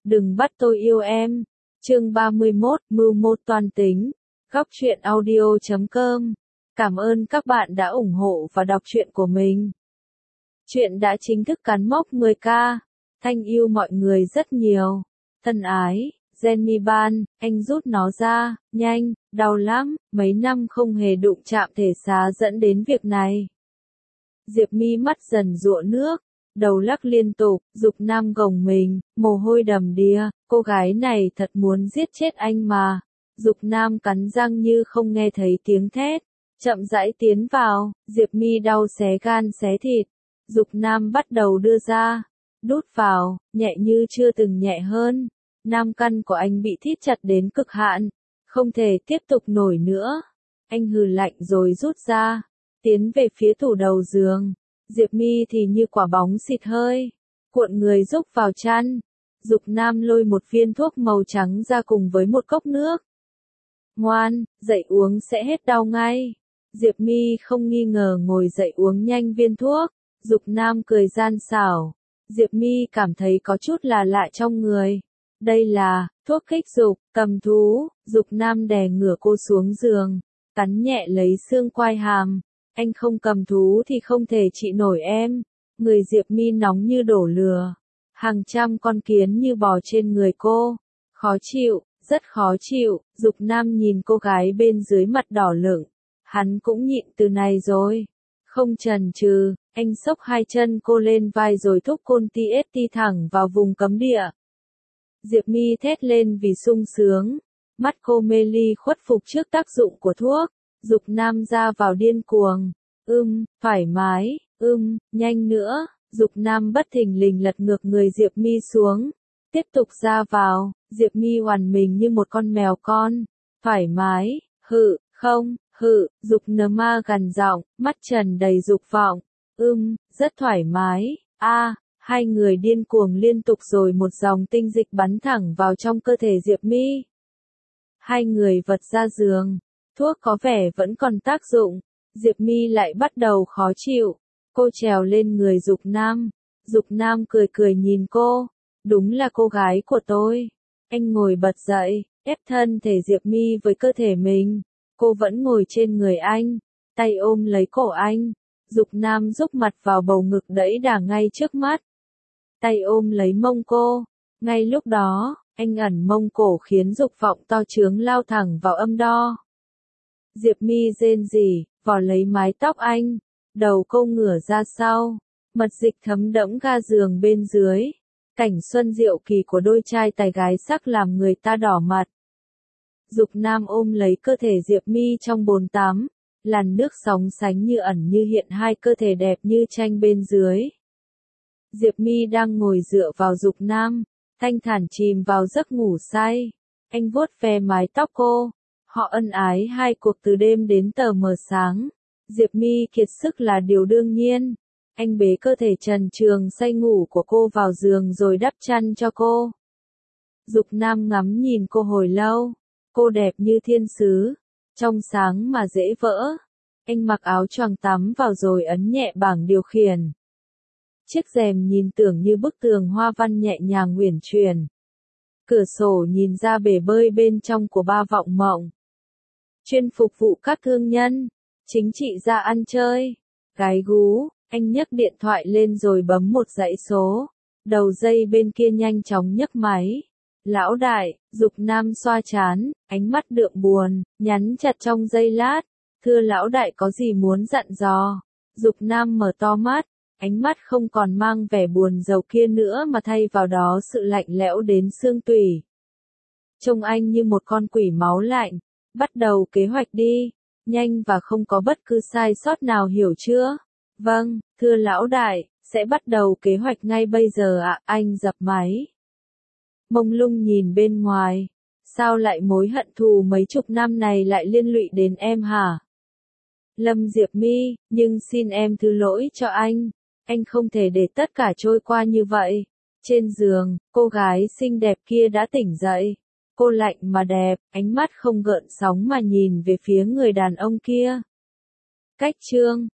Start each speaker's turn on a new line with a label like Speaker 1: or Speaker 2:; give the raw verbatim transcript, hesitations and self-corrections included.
Speaker 1: Đừng bắt tôi yêu em. Chương ba mươi mốt, mưu mô toan tính. Góc truyện audio chấm com. Cảm ơn các bạn đã ủng hộ và đọc truyện của mình. Truyện đã chính thức cán mốc mười k. Thanh yêu mọi người rất nhiều. Thân ái, Jenny Ban, anh rút nó ra, nhanh, đau lắm, mấy năm không hề đụng chạm thể xá dẫn đến việc này. Diệp Mi mắt dần rụa nước, đầu lắc liên tục, Dục Nam gồng mình, mồ hôi đầm đìa, cô gái này thật muốn giết chết anh mà. Dục Nam cắn răng như không nghe thấy tiếng thét, chậm rãi tiến vào, Diệp Mi đau xé gan xé thịt. Dục Nam bắt đầu đưa ra, đút vào, nhẹ như chưa từng nhẹ hơn. Nam căn của anh bị thít chặt đến cực hạn, không thể tiếp tục nổi nữa. Anh hừ lạnh rồi rút ra, tiến về phía tủ đầu giường. Diệp Mi thì như quả bóng xịt hơi, cuộn người rúc vào chăn. Dục Nam lôi một viên thuốc màu trắng ra cùng với một cốc nước. Ngoan, dậy uống sẽ hết đau ngay. Diệp Mi không nghi ngờ ngồi dậy uống nhanh viên thuốc. Dục Nam cười gian xảo. Diệp Mi cảm thấy có chút là lạ trong người. Đây là thuốc kích dục, cầm thú. Dục Nam đè ngửa cô xuống giường, cắn nhẹ lấy xương quai hàm. Anh không cầm thú thì không thể trị nổi em. Người Diệp Mi nóng như đổ lửa. Hàng trăm con kiến như bò trên người cô. Khó chịu, rất khó chịu. Dục Nam nhìn cô gái bên dưới mặt đỏ lửng. Hắn cũng nhịn từ này rồi. Không chần chừ, anh xốc hai chân cô lên vai rồi thúc côn ti ết ti thẳng vào vùng cấm địa. Diệp Mi thét lên vì sung sướng. Mắt cô mê ly khuất phục trước tác dụng của thuốc. Dục Nam ra vào điên cuồng. Ưm, thoải mái, ưm, nhanh nữa. Dục Nam bất thình lình lật ngược người Diệp Mi xuống. Tiếp tục ra vào. Diệp Mi oằn mình như một con mèo con. Thoải mái, hự, không, hự. Dục nờ ma gằn giọng, mắt trần đầy dục vọng. Ưm, rất thoải mái. A, hai người điên cuồng liên tục rồi một dòng tinh dịch bắn thẳng vào trong cơ thể Diệp Mi. Hai người vật ra giường. Thuốc có vẻ vẫn còn tác dụng. Diệp Mi lại bắt đầu khó chịu. Cô trèo lên người Dục Nam. Dục Nam cười cười nhìn cô. Đúng là cô gái của tôi. Anh ngồi bật dậy, ép thân thể Diệp Mi với cơ thể mình. Cô vẫn ngồi trên người anh, tay ôm lấy cổ anh. Dục Nam rúc mặt vào bầu ngực đẫy đà ngay trước mắt. Tay ôm lấy mông cô. Ngay lúc đó, anh ẩn mông cổ khiến dục vọng to trướng lao thẳng vào âm đo. Diệp Mi rên rỉ, vò lấy mái tóc anh. Đầu cô ngửa ra sau. Mật dịch thấm đẫm ga giường bên dưới. Cảnh xuân diệu kỳ của đôi trai tài gái sắc làm người ta đỏ mặt. Dục Nam ôm lấy cơ thể Diệp Mi trong bồn tắm. Làn nước sóng sánh như ẩn như hiện hai cơ thể đẹp như tranh bên dưới. Diệp Mi đang ngồi dựa vào Dục Nam, thanh thản chìm vào giấc ngủ say. Anh vuốt ve mái tóc cô. Họ ân ái hai cuộc từ đêm đến tờ mờ sáng. Diệp Mi kiệt sức là điều đương nhiên. Anh bế cơ thể trần truồng say ngủ của cô vào giường rồi đắp chăn cho cô. Dục Nam ngắm nhìn cô hồi lâu. Cô đẹp như thiên sứ, trong sáng mà dễ vỡ. Anh mặc áo choàng tắm vào rồi ấn nhẹ bảng điều khiển. Chiếc rèm nhìn tưởng như bức tường hoa văn nhẹ nhàng uyển chuyển. Cửa sổ nhìn ra bể bơi bên trong của Ba Vọng Mộng. Chuyên phục vụ các thương nhân, chính trị gia ăn chơi, gái gú. Anh nhấc điện thoại lên rồi bấm một dãy số. Đầu dây bên kia nhanh chóng nhấc máy. Lão đại, Dục Nam xoa trán, ánh mắt đượm buồn, nhắn chặt trong giây lát. Thưa lão đại có gì muốn dặn dò? Dục Nam mở to mắt, ánh mắt không còn mang vẻ buồn rầu kia nữa mà thay vào đó sự lạnh lẽo đến xương tủy. Trông anh như một con quỷ máu lạnh. Bắt đầu kế hoạch đi, nhanh và không có bất cứ sai sót nào, hiểu chưa? Vâng, thưa lão đại, sẽ bắt đầu kế hoạch ngay bây giờ ạ. Anh dập máy. Mông lung nhìn bên ngoài. Sao lại mối hận thù mấy chục năm này lại liên lụy đến em hả? Lâm Diệp Mi, nhưng xin em thứ lỗi cho anh. Anh không thể để tất cả trôi qua như vậy. Trên giường, cô gái xinh đẹp kia đã tỉnh dậy. Cô lạnh mà đẹp, ánh mắt không gợn sóng mà nhìn về phía người đàn ông kia. Cách chương